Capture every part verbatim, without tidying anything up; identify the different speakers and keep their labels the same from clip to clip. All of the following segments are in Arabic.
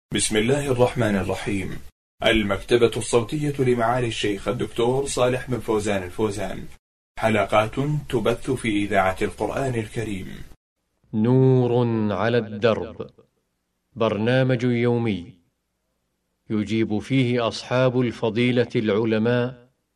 Speaker 1: بسم الله الرحمن الرحيم. المكتبة الصوتية لمعالي الشيخ الدكتور صالح بن فوزان الفوزان، حلقات تبث في إذاعة القرآن الكريم.
Speaker 2: نور على الدرب، برنامج يومي يجيب فيه أصحاب الفضيلة العلماء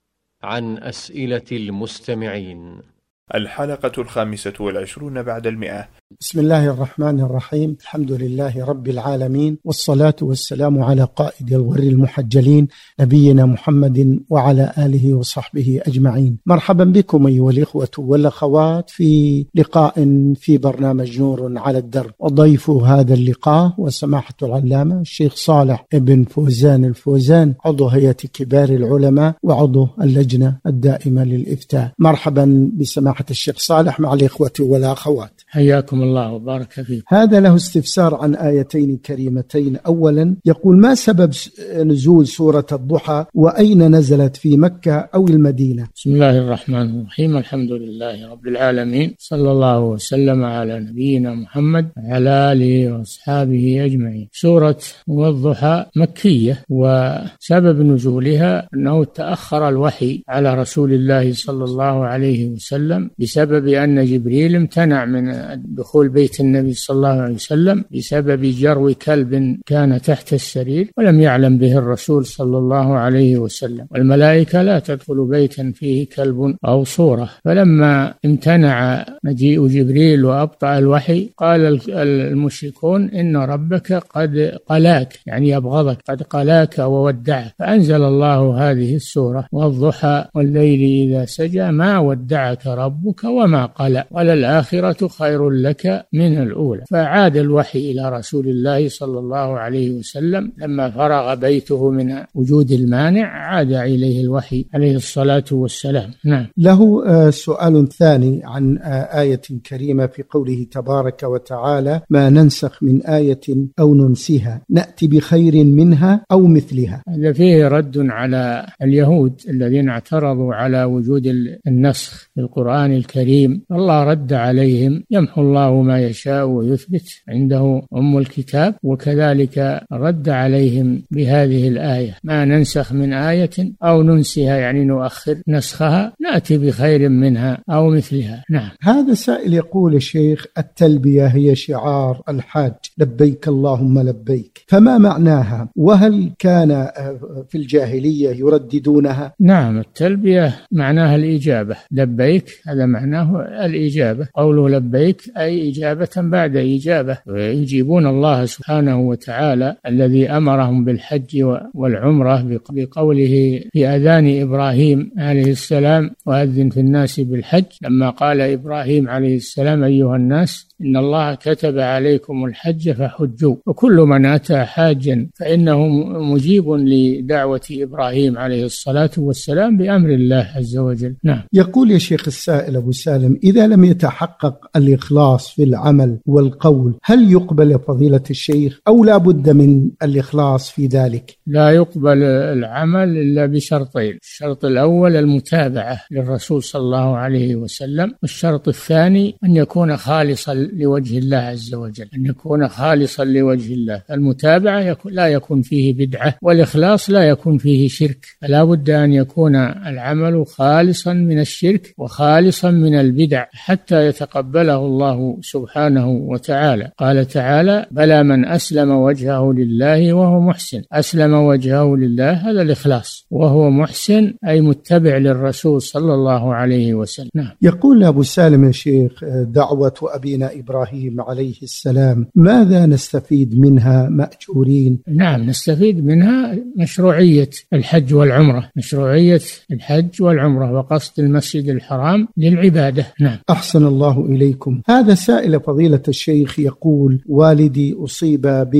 Speaker 2: عن أسئلة المستمعين.
Speaker 1: الحلقة الخامسة والعشرون بعد المئة.
Speaker 3: بسم الله الرحمن الرحيم. الحمد لله رب العالمين، والصلاة والسلام على قائد الغر المحجلين نبينا محمد وعلى آله وصحبه أجمعين. مرحبا بكم أيها الإخوة والأخوات في لقاء في برنامج نور على الدرب، وضيف هذا اللقاء وسماحة العلامة الشيخ صالح بن فوزان الفوزان، عضو هيئة كبار العلماء وعضو اللجنة الدائمة للإفتاء. مرحبا بسماحة الشيخ صالح مع الإخوة والأخوات،
Speaker 4: حياكم الله وبارك فيكم.
Speaker 3: هذا له استفسار عن آيتين كريمتين. أولا يقول: ما سبب نزول سورة الضحى، وأين نزلت، في مكة أو المدينة؟
Speaker 4: بسم الله الرحمن الرحيم. الحمد لله رب العالمين، صلى الله وسلم على نبينا محمد وعلى آله وأصحابه أجمعين. سورة والضحى مكية، وسبب نزولها أنه تأخر الوحي على رسول الله صلى الله عليه وسلم بسبب أن جبريل امتنع من دخول بيت النبي صلى الله عليه وسلم بسبب جرو كلب كان تحت السرير ولم يعلم به الرسول صلى الله عليه وسلم، والملائكة لا تدخل بيتا فيه كلب أو صورة. فلما امتنع مجيء جبريل وأبطأ الوحي، قال المشركون: إن ربك قد قلاك، يعني يبغضك، قد قلاك وودعك. فأنزل الله هذه السورة: والضحى والليل إذا سجى ما ودعك ربك وما قلى وللآخرة خير لك من الأولى. فعاد الوحي إلى رسول الله صلى الله عليه وسلم لما فرغ بيته من وجود المانع، عاد إليه الوحي عليه الصلاة والسلام. نعم.
Speaker 3: له سؤال ثاني عن آية كريمة في قوله تبارك وتعالى: ما ننسخ من آية أو ننسها نأتي بخير منها أو مثلها.
Speaker 4: هذا فيه رد على اليهود الذين اعترضوا على وجود النسخ في القرآن الكريم. الله رد عليهم: يمحو الله ما يشاء ويثبت، عنده أم الكتاب. وكذلك رد عليهم بهذه الآية: ما ننسخ من آية أو ننسها، يعني نؤخر نسخها، نأتي بخير منها أو مثلها. نعم.
Speaker 3: هذا سائل يقول: الشيخ، التلبية هي شعار الحاج، لبيك اللهم لبيك، فما معناها؟ وهل كان في الجاهلية يرددونها؟
Speaker 4: نعم، التلبية معناها الإجابة. لبيك هذا معناه الإجابة، قوله لبيك أي إجابة بعد إجابة، ويجيبون الله سبحانه وتعالى الذي أمرهم بالحج والعمرة بقوله في أذان إبراهيم عليه السلام: وأذن في الناس بالحج. لما قال إبراهيم عليه السلام: أيها الناس إن الله كتب عليكم الحج فحجوا، وكل من أتى حاجا فإنه مجيب لدعوة إبراهيم عليه الصلاة والسلام بأمر الله عز وجل. نعم.
Speaker 3: يقول يا شيخ السائل أبو سالم: إذا لم يتحقق الإخلاص في العمل والقول، هل يقبل فضيلة الشيخ أو لا بد من الإخلاص في ذلك؟
Speaker 4: لا يقبل العمل إلا بشرطين: الشرط الأول المتابعة للرسول صلى الله عليه وسلم، والشرط الثاني أن يكون خالصا لوجه الله عز وجل، أن يكون خالصا لوجه الله. المتابعة يكون لا يكون فيه بدعة، والإخلاص لا يكون فيه شرك، فلا بد أن يكون العمل خالصا من الشرك وخالصا من البدع حتى يتقبله الله سبحانه وتعالى. قال تعالى: بلى من أسلم وجهه لله وهو محسن. أسلم وجهه لله هذا الإخلاص، وهو محسن أي متبع للرسول صلى الله عليه وسلم. نعم.
Speaker 3: يقول أبو سالم: يا شيخ، دعوة أبينا إبراهيم عليه السلام ماذا نستفيد منها مأجورين؟
Speaker 4: نعم، نستفيد منها مشروعية الحج والعمرة، مشروعية الحج والعمرة وقصد المسجد الحرام للعبادة. نعم.
Speaker 3: أحسن الله إليكم. هذا سائل فضيلة الشيخ يقول: والدي أصيب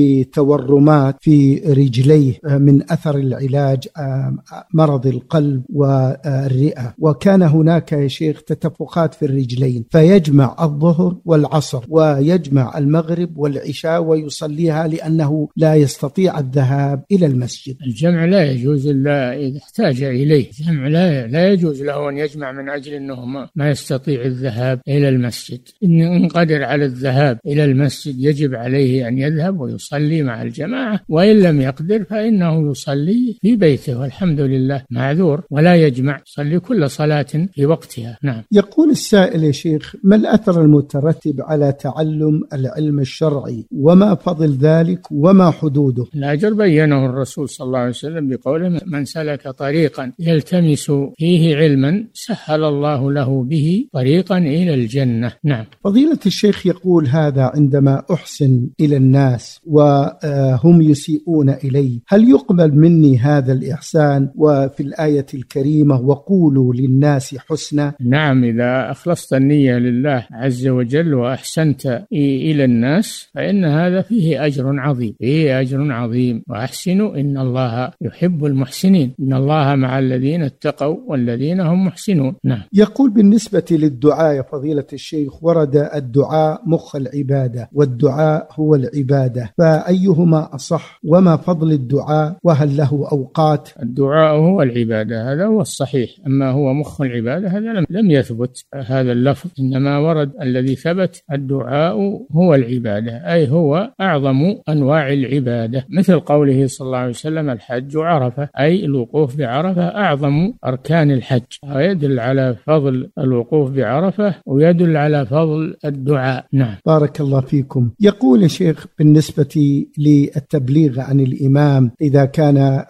Speaker 3: بتورمات في رجليه من أثر العلاج مرض القلب والرئة، وكان هناك يا شيخ تتفخات في الرجلين، فيجمع الظهر والعصر العصر ويجمع المغرب والعشاء ويصليها لأنه لا يستطيع الذهاب إلى المسجد؟
Speaker 4: الجمع لا يجوز إلا إذا احتاج إليه. الجمع لا, لا يجوز له أن يجمع من أجل أنه ما يستطيع الذهاب إلى المسجد. إن قدر على الذهاب إلى المسجد يجب عليه أن يذهب ويصلي مع الجماعة، وإن لم يقدر فإنه يصلي في بيته والحمد لله معذور، ولا يجمع، يصلي كل صلاة في وقتها. نعم.
Speaker 3: يقول السائل: يا شيخ، ما الأثر المترتب على تعلم العلم الشرعي، وما فضل ذلك وما حدوده؟
Speaker 4: الأجر بينه الرسول صلى الله عليه وسلم بقوله: من سلك طريقا يلتمس فيه علما سهل الله له به طريقا إلى الجنة. نعم.
Speaker 3: فضيلة الشيخ يقول: هذا عندما أحسن إلى الناس وهم يسيئون إلي، هل يقبل مني هذا الإحسان؟ وفي الآية الكريمة: وقولوا للناس حسنا.
Speaker 4: نعم، إذا أخلصت النية لله عز وجل وأحسنت إلى الناس فإن هذا فيه أجر عظيم، فيه أجر عظيم. وأحسنوا إن الله يحب المحسنين، إن الله مع الذين اتقوا والذين هم محسنون. نعم.
Speaker 3: يقول: بالنسبة للدعاء يا فضيلة الشيخ، ورد الدعاء مخ العبادة والدعاء هو العبادة، فأيهما أصح؟ وما فضل الدعاء؟ وهل له أوقات؟
Speaker 4: الدعاء هو العبادة، هذا هو الصحيح. أما هو مخ العبادة هذا لم, لم يثبت هذا اللفظ، إنما ورد الذي ثبت: الدعاء هو العبادة، أي هو أعظم أنواع العبادة، مثل قوله صلى الله عليه وسلم: الحج عرفة، أي الوقوف بعرفة أعظم أركان الحج. ويدل على فضل الوقوف بعرفة ويدل على فضل الدعاء. نعم.
Speaker 3: بارك الله فيكم. يقول الشيخ: بالنسبة للتبليغ عن الإمام إذا كان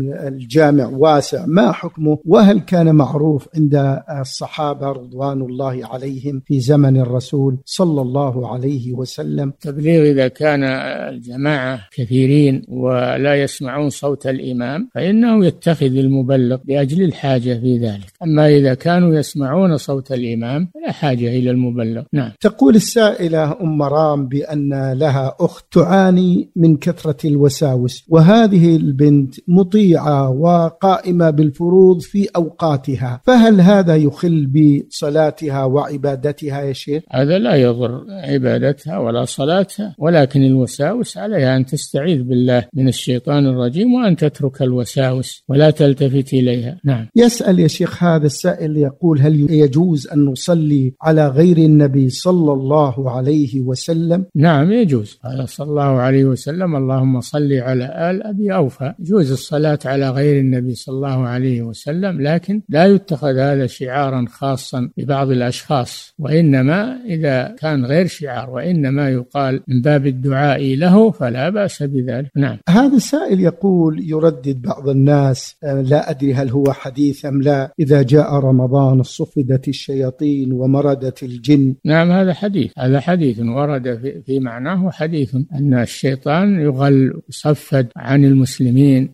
Speaker 3: الجامع واسع ما حكمه؟ وهل كان معروف عند الصحابة رضوان الله عليهم في زمن الرسول صلى الله عليه وسلم؟
Speaker 4: التبليغ إذا كان الجماعة كثيرين ولا يسمعون صوت الإمام فإنه يتخذ المبلغ لأجل الحاجة في ذلك. أما إذا كانوا يسمعون صوت الإمام فلا حاجة إلى المبلغ. نعم.
Speaker 3: تقول السائلة أم رام بأن لها أخت تعاني من كثرة الوساوس، وهذه البنت مطيعة وقائمة بالفروض في أوقاتها، فهل هذا يخل بصلاتها وعبادتها يا شيخ؟
Speaker 4: هذا لا يضر عبادتها ولا صلاتها، ولكن الوساوس عليها أن تستعيذ بالله من الشيطان الرجيم وأن تترك الوساوس ولا تلتفت إليها. نعم.
Speaker 3: يسأل يا شيخ هذا السائل يقول: هل يجوز أن نصلي على غير النبي صلى الله عليه وسلم؟
Speaker 4: نعم يجوز. قال صلى الله عليه وسلم: اللهم صل على آل أبي أوفى. يجوز الصلاة على غير النبي صلى الله عليه وسلم، لكن لا يتخذ هذا شعارا خاصا ببعض الأشخاص، وإنما إذا كان غير شعار وإنما يقال من باب الدعاء له فلا بأس بذلك. نعم.
Speaker 3: هذا السائل يقول: يردد بعض الناس، لا أدري هل هو حديث أم لا، إذا جاء رمضان صفدت الشياطين ومردت الجن.
Speaker 4: نعم هذا حديث، هذا حديث ورد في, في معناه حديث أن الشيطان يغل يصفد عن المسلمين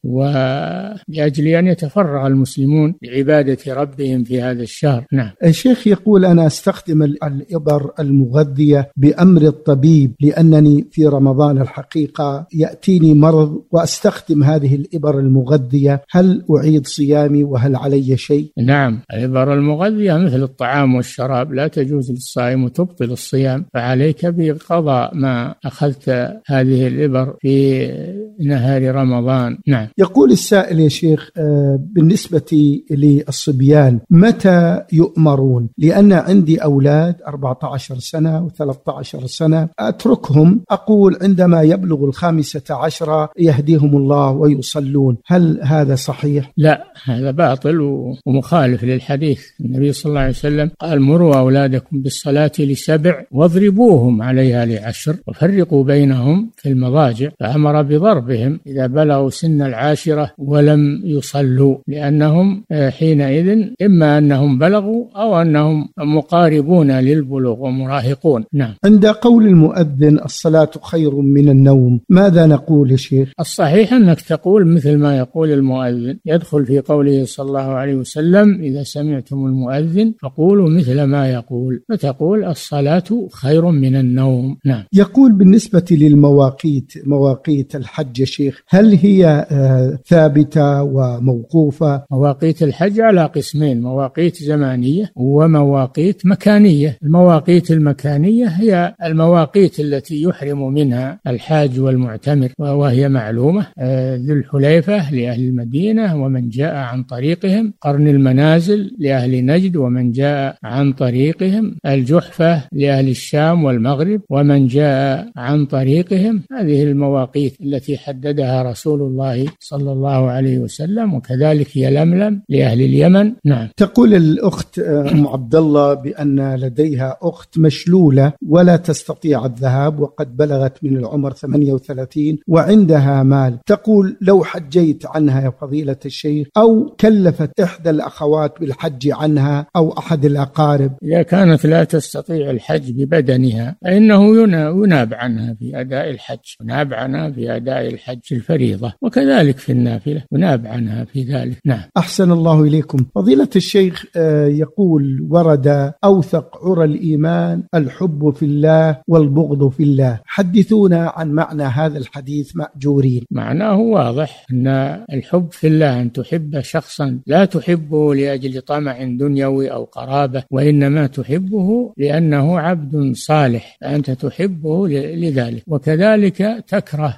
Speaker 4: ولأجل أن يتفرغ المسلمون لعبادة ربهم في هذا الشهر. نعم.
Speaker 3: الشيخ يقول: أنا أستخدم الإبر المغذية بأمر الطبيب، لأنني في رمضان الحقيقة يأتيني مرض وأستخدم هذه الإبر المغذية، هل أعيد صيامي وهل علي شيء؟
Speaker 4: نعم، الإبر المغذية مثل الطعام والشراب لا تجوز للصائم وتبطل الصيام، فعليك بقضاء ما أخذت هذه الإبر في نهار رمضان. نعم.
Speaker 3: يقول السائل يا شيخ: بالنسبة للصبيان متى يؤمرون؟ لأن عندي أولاد أربعة عشر سنة وثلاثة عشر سنة، أتركهم، أقول عندما يبلغ الخامسة عشرة يهديهم الله ويصلون، هل هذا صحيح؟
Speaker 4: لا، هذا باطل ومخالف للحديث. النبي صلى الله عليه وسلم قال: مروا أولادكم بالصلاة لسبع واضربوهم عليها لعشر وفرقوا بينهم في المضاجع، فأمر بضربهم إذا بلغوا سن العاشرة ولم يصلوا، لأنهم حينئذ إما أنهم بلغوا أو أنهم مقاربون للبلوغ ومراهقون. نعم.
Speaker 3: عند قول المؤذن الصلاة خير من النوم، ماذا نقول يا شيخ؟
Speaker 4: الصحيح أنك تقول مثل ما يقول المؤذن، يدخل في قوله صلى الله عليه وسلم: إذا سمعتم المؤذن فقولوا مثل ما يقول، فتقول الصلاة خير من النوم. نعم.
Speaker 3: يقول: بالنسبة للمواقيت، مواقيت الحج يا شيخ، هل هي ثابتة وموقوفة؟
Speaker 4: مواقيت الحج على قسمين: مواقيت زمانية ومواقيت مكانية. المواقيت المكانية الثانية هي المواقيت التي يحرم منها الحاج والمعتمر، وهي معلومة: ذو الحليفة لأهل المدينة ومن جاء عن طريقهم، قرن المنازل لأهل نجد ومن جاء عن طريقهم، الجحفة لأهل الشام والمغرب ومن جاء عن طريقهم. هذه المواقيت التي حددها رسول الله صلى الله عليه وسلم. وكذلك يلملم لأهل اليمن. نعم.
Speaker 3: تقول الأخت أم عبد الله بأن لديها أخت مشلولة ولا تستطيع الذهاب وقد بلغت من العمر ثمانية وثلاثين وعندها مال. تقول: لو حجيت عنها يا فضيلة الشيخ، أو كلفت إحدى الأخوات بالحج عنها أو أحد الأقارب.
Speaker 4: إذا كانت لا تستطيع الحج ببدنها فإنه يناب عنها في أداء الحج، يناب عنها في أداء الحج الفريضة، وكذلك في النافلة يناب عنها في ذلك. نعم.
Speaker 3: أحسن الله إليكم. فضيلة الشيخ يقول: ورد أوثق عرى الإيمان الحب في الله والبغض في الله. حدثونا عن معنى هذا الحديث مأجورين.
Speaker 4: معناه واضح أن الحب في الله أن تحب شخصا لا تحبه لأجل طمع دنيوي أو قرابة، وإنما تحبه لأنه عبد صالح فأنت تحبه لذلك. وكذلك تكره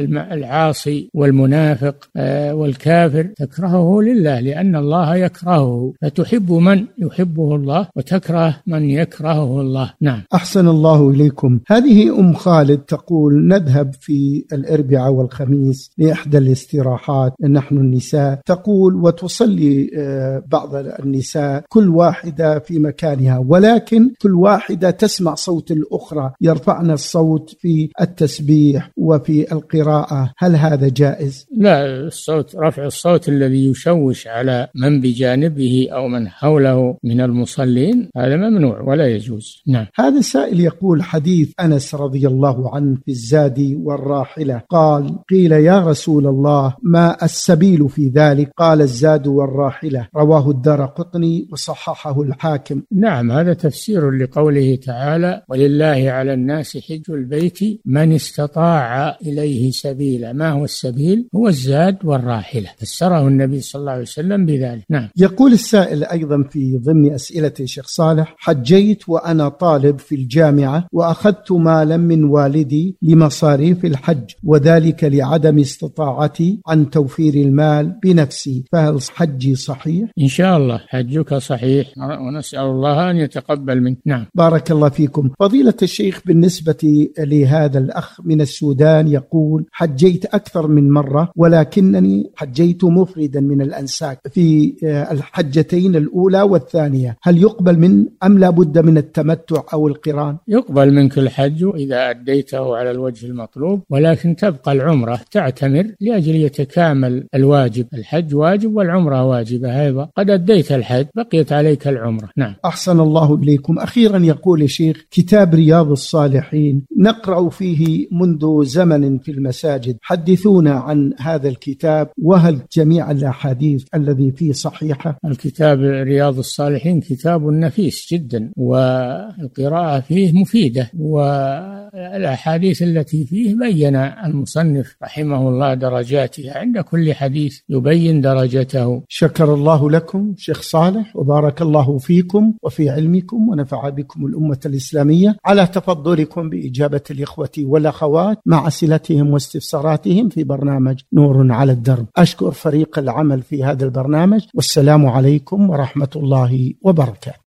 Speaker 4: العاصي والمنافق والكافر، تكرهه لله لأن الله يكرهه، فتحب من يحبه الله وتكره من يكرهه الله. نعم.
Speaker 3: أحسن الله إليكم. هذه أم خالد تقول: نذهب في الأربعاء والخميس لإحدى الاستراحات نحن النساء. تقول: وتصلي بعض النساء كل واحدة في مكانها، ولكن كل واحدة تسمع صوت الأخرى، يرفعن الصوت في التسبيح وفي القراءة. هل هذا جائز؟
Speaker 4: لا، الصوت رفع الصوت الذي يشوش على من بجانبه أو من حوله من المصلين هذا ممنوع ولا يجوز. نعم.
Speaker 3: هذا السائل يقول: حديث أنس رضي الله عنه في الزاد والراحلة، قال: قيل يا رسول الله ما السبيل في ذلك؟ قال: الزاد والراحلة. رواه الدارقطني وصححه الحاكم.
Speaker 4: نعم، هذا تفسير لقوله تعالى: ولله على الناس حج البيت من استطاع إليه سبيلا. ما هو السبيل؟ هو الزاد والراحلة، فسره النبي صلى الله عليه وسلم بذلك. نعم.
Speaker 3: يقول السائل أيضا في ضمن أسئلة الشيخ صالح: حجيت وأنا طالب في الجامعة وأخذت مالا من والدي لمصاريف الحج، وذلك لعدم استطاعتي عن توفير المال بنفسي، فهل حجي صحيح؟
Speaker 4: إن شاء الله حجك صحيح، ونسأل الله أن يتقبل منك. نعم.
Speaker 3: بارك الله فيكم. فضيلة الشيخ، بالنسبة لهذا الأخ من السودان يقول: حجيت أكثر من مرة ولكنني حجيت مفردا من الأنساك في الحجتين الأولى والثانية، هل يقبل من أم لا بد من التمتع أو القران؟
Speaker 4: يقبل منك الحج إذا أديته على الوجه المطلوب، ولكن تبقى العمرة تعتمر لأجل يتكامل الواجب. الحج واجب والعمرة واجبة أيضا، قد أديت الحج بقيت عليك العمرة. نعم.
Speaker 3: أحسن الله إليكم. أخيرا يقول الشيخ: كتاب رياض الصالحين نقرأ فيه منذ زمن في المساجد، حدثونا عن هذا الكتاب، وهل جميع الأحاديث الذي فيه صحيحة؟
Speaker 4: الكتاب رياض الصالحين كتاب نفيس جدا، والقراءة فيه مفيدة، والأحاديث التي فيه بين المصنف رحمه الله درجاتها، عند كل حديث يبين درجته.
Speaker 3: شكر الله لكم شيخ صالح، وبارك الله فيكم وفي علمكم، ونفع بكم الأمة الإسلامية على تفضلكم بإجابة الإخوة والأخوات مع أسئلتهم واستفساراتهم في برنامج نور على الدرب. أشكر فريق العمل في هذا البرنامج، والسلام عليكم ورحمة الله وبركاته.